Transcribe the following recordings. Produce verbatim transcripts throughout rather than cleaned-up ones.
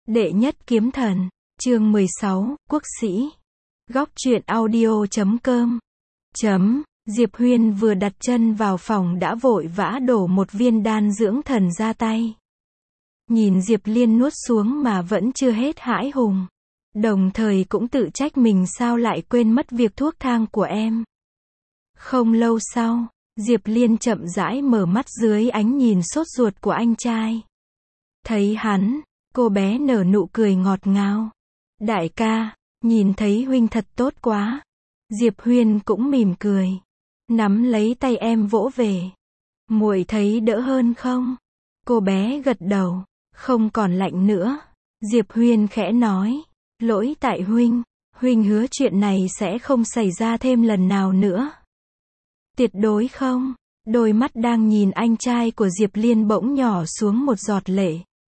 Đệ nhất kiếm thần, chương mười sáu, quốc sĩ. Góc truyện audio chấm com. Chấm, Diệp Huyên vừa đặt chân vào phòng đã vội vã đổ một viên đan dưỡng thần ra tay. Nhìn Diệp Liên nuốt xuống mà vẫn chưa hết hãi hùng. Đồng thời cũng tự trách mình sao lại quên mất việc thuốc thang của em. Không lâu sau, Diệp Liên chậm rãi mở mắt dưới ánh nhìn sốt ruột của anh trai. Thấy hắn, cô bé nở nụ cười ngọt ngào. Đại ca, nhìn thấy huynh thật tốt quá. Diệp Huyên cũng mỉm cười, nắm lấy tay em vỗ về. Muội thấy đỡ hơn không? Cô bé gật đầu, không còn lạnh nữa. Diệp Huyên khẽ nói, lỗi tại huynh, huynh hứa chuyện này sẽ không xảy ra thêm lần nào nữa. Tuyệt đối không. Đôi mắt đang nhìn anh trai của Diệp Liên bỗng nhỏ xuống một giọt lệ.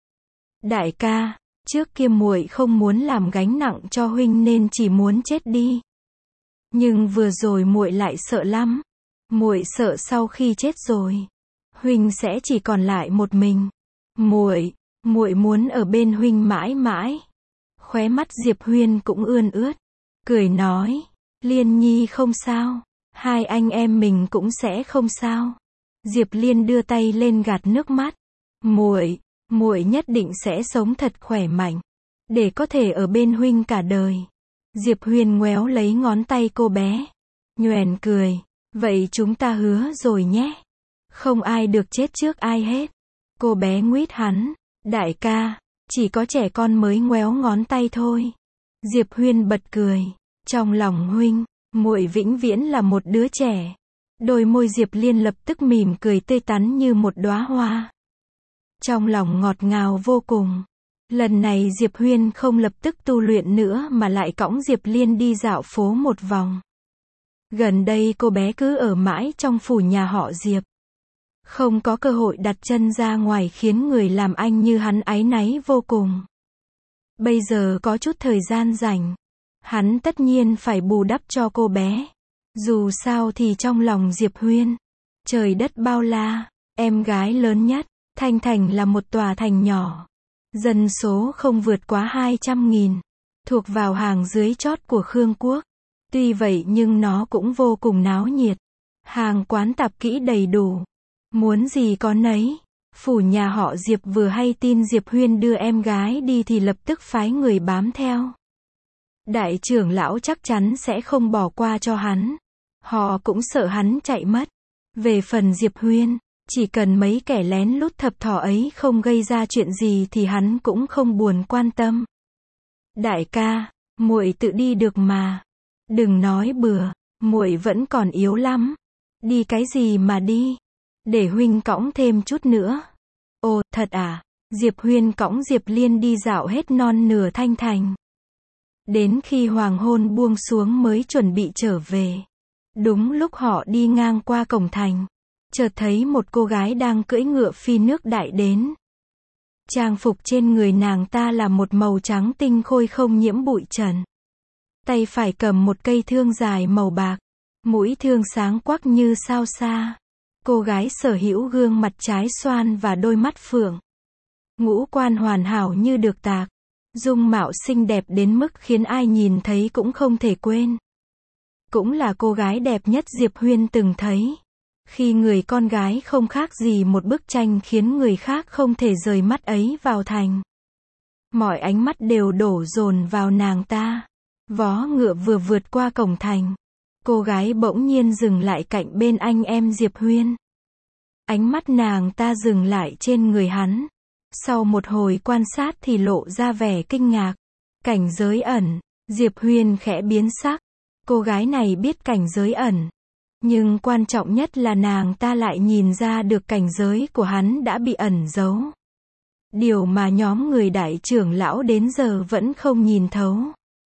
Đại ca, trước kia muội không muốn làm gánh nặng cho huynh nên chỉ muốn chết đi. Nhưng vừa rồi muội lại sợ lắm. Muội sợ sau khi chết rồi, huynh sẽ chỉ còn lại một mình. Muội, muội muốn ở bên huynh mãi mãi. Khóe mắt Diệp Huyên cũng ươn ướt, cười nói, Liên Nhi không sao, hai anh em mình cũng sẽ không sao. Diệp Liên đưa tay lên gạt nước mắt. Muội, muội nhất định sẽ sống thật khỏe mạnh, để có thể ở bên huynh cả đời. Diệp Huyên ngoéo lấy ngón tay cô bé, nhoẻn cười, vậy chúng ta hứa rồi nhé. Không ai được chết trước ai hết. Cô bé nguýt hắn, đại ca, chỉ có trẻ con mới ngoéo ngón tay thôi. Diệp Huyên bật cười, trong lòng huynh, muội vĩnh viễn là một đứa trẻ. Đôi môi Diệp Liên lập tức mỉm cười tươi tắn như một đóa hoa. Trong lòng ngọt ngào vô cùng. Lần này Diệp Huyên không lập tức tu luyện nữa mà lại cõng Diệp Liên đi dạo phố một vòng. Gần đây cô bé cứ ở mãi trong phủ nhà họ Diệp. Không có cơ hội đặt chân ra ngoài khiến người làm anh như hắn áy náy vô cùng. Bây giờ có chút thời gian rảnh, hắn tất nhiên phải bù đắp cho cô bé. Dù sao thì trong lòng Diệp Huyên, trời đất bao la, em gái lớn nhất, Thanh Thành là một tòa thành nhỏ. Dân số không vượt quá hai trăm nghìn, thuộc vào hàng dưới chót của Khương Quốc. Tuy vậy nhưng nó cũng vô cùng náo nhiệt. Hàng quán tạp kỹ đầy đủ. Muốn gì có nấy. Phủ nhà họ Diệp vừa hay tin Diệp Huyên đưa em gái đi thì lập tức phái người bám theo. Đại trưởng lão chắc chắn sẽ không bỏ qua cho hắn. Họ cũng sợ hắn chạy mất. Về phần Diệp Huyên, chỉ cần mấy kẻ lén lút thập thỏ ấy không gây ra chuyện gì thì hắn cũng không buồn quan tâm. Đại ca, muội tự đi được mà. Đừng nói bừa, muội vẫn còn yếu lắm. Đi cái gì mà đi? Để huynh cõng thêm chút nữa. Ồ, thật à? Diệp Huyên cõng Diệp Liên đi dạo hết non nửa Thanh Thành. Đến khi hoàng hôn buông xuống mới chuẩn bị trở về. Đúng lúc họ đi ngang qua cổng thành, chợt thấy một cô gái đang cưỡi ngựa phi nước đại đến. Trang phục trên người nàng ta là một màu trắng tinh khôi không nhiễm bụi trần. Tay phải cầm một cây thương dài màu bạc, mũi thương sáng quắc như sao xa. Cô gái sở hữu gương mặt trái xoan và đôi mắt phượng. Ngũ quan hoàn hảo như được tạc. Dung mạo xinh đẹp đến mức khiến ai nhìn thấy cũng không thể quên. Cũng là cô gái đẹp nhất Diệp Huyên từng thấy. Khi người con gái không khác gì một bức tranh khiến người khác không thể rời mắt ấy vào thành. Mọi ánh mắt đều đổ dồn vào nàng ta. Vó ngựa vừa vượt qua cổng thành, cô gái bỗng nhiên dừng lại cạnh bên anh em Diệp Huyên. Ánh mắt nàng ta dừng lại trên người hắn. Sau một hồi quan sát thì lộ ra vẻ kinh ngạc. Cảnh giới ẩn. Diệp Huyên khẽ biến sắc. Cô gái này biết cảnh giới ẩn. Nhưng quan trọng nhất là nàng ta lại nhìn ra được cảnh giới của hắn đã bị ẩn giấu. Điều mà nhóm người đại trưởng lão đến giờ vẫn không nhìn thấu.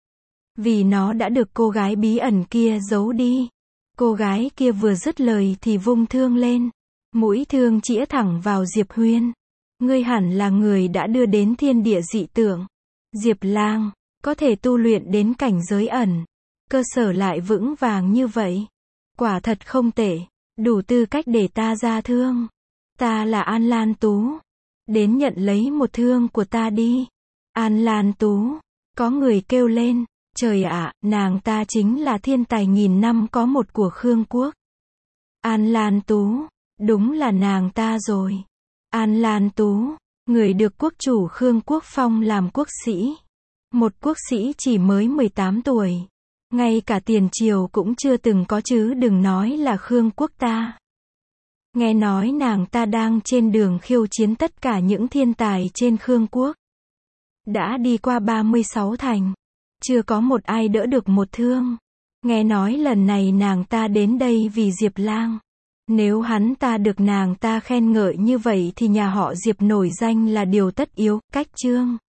Vì nó đã được cô gái bí ẩn kia giấu đi. Cô gái kia vừa dứt lời thì vung thương lên. Mũi thương chĩa thẳng vào Diệp Huyên. Ngươi hẳn là người đã đưa đến thiên địa dị tượng. Diệp Lang, có thể tu luyện đến cảnh giới ẩn. Cơ sở lại vững vàng như vậy. Quả thật không tệ. Đủ tư cách để ta ra thương. Ta là An Lan Tú. Đến nhận lấy một thương của ta đi. An Lan Tú. Có người kêu lên, trời ạ, nàng ta chính là thiên tài nghìn năm có một của Khương quốc. An Lan Tú, đúng là nàng ta rồi. An Lan Tú, người được quốc chủ Khương quốc phong làm quốc sĩ. Một quốc sĩ chỉ mới mười tám tuổi. Ngay cả tiền triều cũng chưa từng có chứ đừng nói là Khương quốc ta. Nghe nói nàng ta đang trên đường khiêu chiến tất cả những thiên tài trên Khương quốc. Đã đi qua ba mươi sáu thành. Chưa có một ai đỡ được một thương. Nghe nói lần này nàng ta đến đây vì Diệp Lang. Nếu hắn ta được nàng ta khen ngợi như vậy thì nhà họ Diệp nổi danh là điều tất yếu. Cách chương